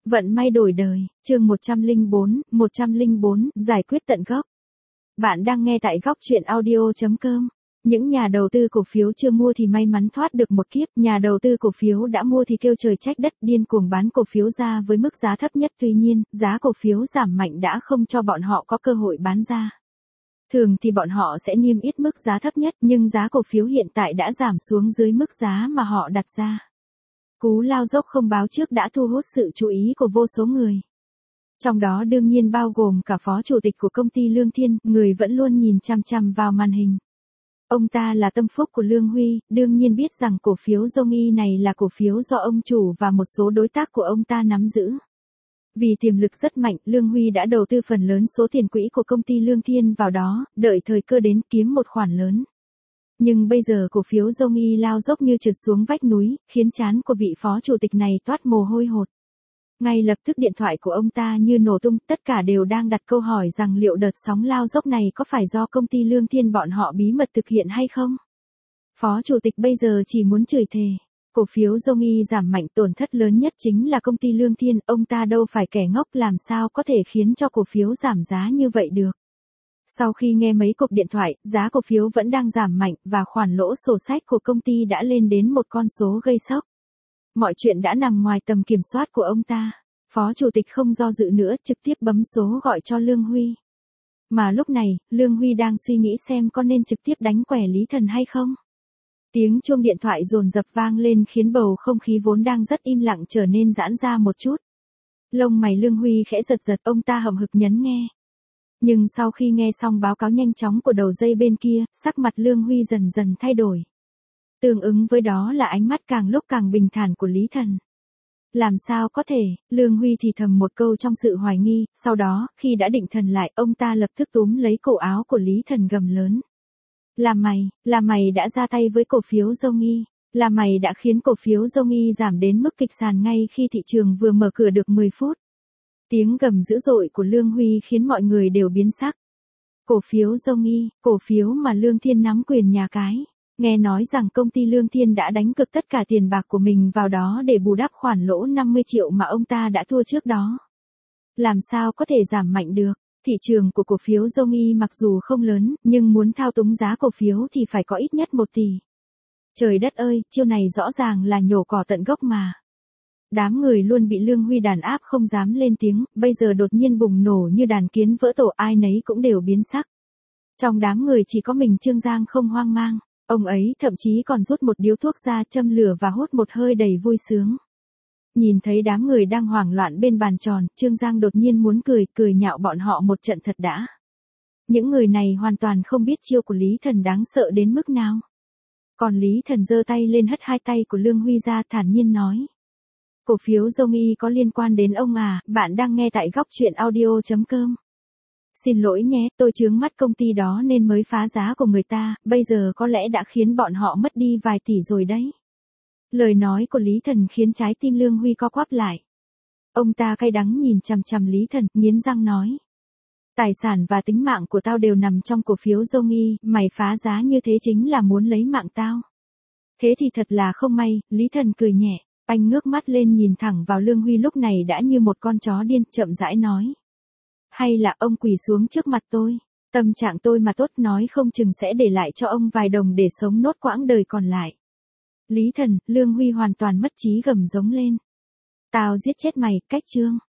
Vận may đổi đời, chương 104, giải quyết tận gốc. Bạn đang nghe tại góc chuyện audio.com. Những nhà đầu tư cổ phiếu chưa mua thì may mắn thoát được một kiếp, nhà đầu tư cổ phiếu đã mua thì kêu trời trách đất, điên cuồng bán cổ phiếu ra với mức giá thấp nhất. Tuy nhiên, giá cổ phiếu giảm mạnh đã không cho bọn họ có cơ hội bán ra. Thường thì bọn họ sẽ niêm yết mức giá thấp nhất, nhưng giá cổ phiếu hiện tại đã giảm xuống dưới mức giá mà họ đặt ra. Cú lao dốc không báo trước đã thu hút sự chú ý của vô số người. Trong đó đương nhiên bao gồm cả phó chủ tịch của công ty Lương Thiên, người vẫn luôn nhìn chằm chằm vào màn hình. Ông ta là tâm phúc của Lương Huy, đương nhiên biết rằng cổ phiếu Dongyi này là cổ phiếu do ông chủ và một số đối tác của ông ta nắm giữ. Vì tiềm lực rất mạnh, Lương Huy đã đầu tư phần lớn số tiền quỹ của công ty Lương Thiên vào đó, đợi thời cơ đến kiếm một khoản lớn. Nhưng bây giờ cổ phiếu Dongyi lao dốc như trượt xuống vách núi, khiến trán của vị phó chủ tịch này toát mồ hôi hột. Ngay lập tức điện thoại của ông ta như nổ tung, tất cả đều đang đặt câu hỏi rằng liệu đợt sóng lao dốc này có phải do công ty Lương Thiên bọn họ bí mật thực hiện hay không? Phó chủ tịch bây giờ chỉ muốn chửi thề. Cổ phiếu Dongyi giảm mạnh, tổn thất lớn nhất chính là công ty Lương Thiên, ông ta đâu phải kẻ ngốc, làm sao có thể khiến cho cổ phiếu giảm giá như vậy được. Sau khi nghe mấy cuộc điện thoại, giá cổ phiếu vẫn đang giảm mạnh và khoản lỗ sổ sách của công ty đã lên đến một con số gây sốc. Mọi chuyện đã nằm ngoài tầm kiểm soát của ông ta. Phó chủ tịch không do dự nữa, trực tiếp bấm số gọi cho Lương Huy. Mà lúc này, Lương Huy đang suy nghĩ xem có nên trực tiếp đánh quẻ Lý Thần hay không. Tiếng chuông điện thoại dồn dập vang lên khiến bầu không khí vốn đang rất im lặng trở nên giãn ra một chút. Lông mày Lương Huy khẽ giật giật, ông ta hậm hực nhấn nghe. Nhưng sau khi nghe xong báo cáo nhanh chóng của đầu dây bên kia, sắc mặt Lương Huy dần dần thay đổi. Tương ứng với đó là ánh mắt càng lúc càng bình thản của Lý Thần. Làm sao có thể, Lương Huy thì thầm một câu trong sự hoài nghi, sau đó, khi đã định thần lại, ông ta lập tức túm lấy cổ áo của Lý Thần gầm lớn. Là mày đã ra tay với cổ phiếu Dongyi, là mày đã khiến cổ phiếu Dongyi giảm đến mức kịch sàn ngay khi thị trường vừa mở cửa được 10 phút. Tiếng gầm dữ dội của Lương Huy khiến mọi người đều biến sắc. Cổ phiếu Dongyi, cổ phiếu mà Lương Thiên nắm quyền nhà cái. Nghe nói rằng công ty Lương Thiên đã đánh cược tất cả tiền bạc của mình vào đó để bù đắp khoản lỗ 50 triệu mà ông ta đã thua trước đó. Làm sao có thể giảm mạnh được? Thị trường của cổ phiếu Dongyi mặc dù không lớn, nhưng muốn thao túng giá cổ phiếu thì phải có ít nhất 1 tỷ. Trời đất ơi, chiêu này rõ ràng là nhổ cỏ tận gốc mà. Đám người luôn bị Lương Huy đàn áp không dám lên tiếng, bây giờ đột nhiên bùng nổ như đàn kiến vỡ tổ, ai nấy cũng đều biến sắc. Trong đám người chỉ có mình Trương Giang không hoang mang, ông ấy thậm chí còn rút một điếu thuốc ra châm lửa và hút một hơi đầy vui sướng. Nhìn thấy đám người đang hoảng loạn bên bàn tròn, Trương Giang đột nhiên muốn cười nhạo bọn họ một trận thật đã. Những người này hoàn toàn không biết chiêu của Lý Thần đáng sợ đến mức nào. Còn Lý Thần giơ tay lên hất hai tay của Lương Huy ra, thản nhiên nói. Cổ phiếu Dongyi có liên quan đến ông à, bạn đang nghe tại góc chuyện audio.com. Xin lỗi nhé, tôi chướng mắt công ty đó nên mới phá giá của người ta, bây giờ có lẽ đã khiến bọn họ mất đi vài tỷ rồi đấy. Lời nói của Lý Thần khiến trái tim Lương Huy co quắp lại. Ông ta cay đắng nhìn chằm chằm Lý Thần, nghiến răng nói. Tài sản và tính mạng của tao đều nằm trong cổ phiếu Dongyi, mày phá giá như thế chính là muốn lấy mạng tao. Thế thì thật là không may, Lý Thần cười nhẹ. Anh ngước mắt lên nhìn thẳng vào Lương Huy lúc này đã như một con chó điên, chậm rãi nói. Hay là ông quỳ xuống trước mặt tôi, tâm trạng tôi mà tốt nói không chừng sẽ để lại cho ông vài đồng để sống nốt quãng đời còn lại. Lý Thần, Lương Huy hoàn toàn mất trí gầm giống lên. Tao giết chết mày, cách Trương.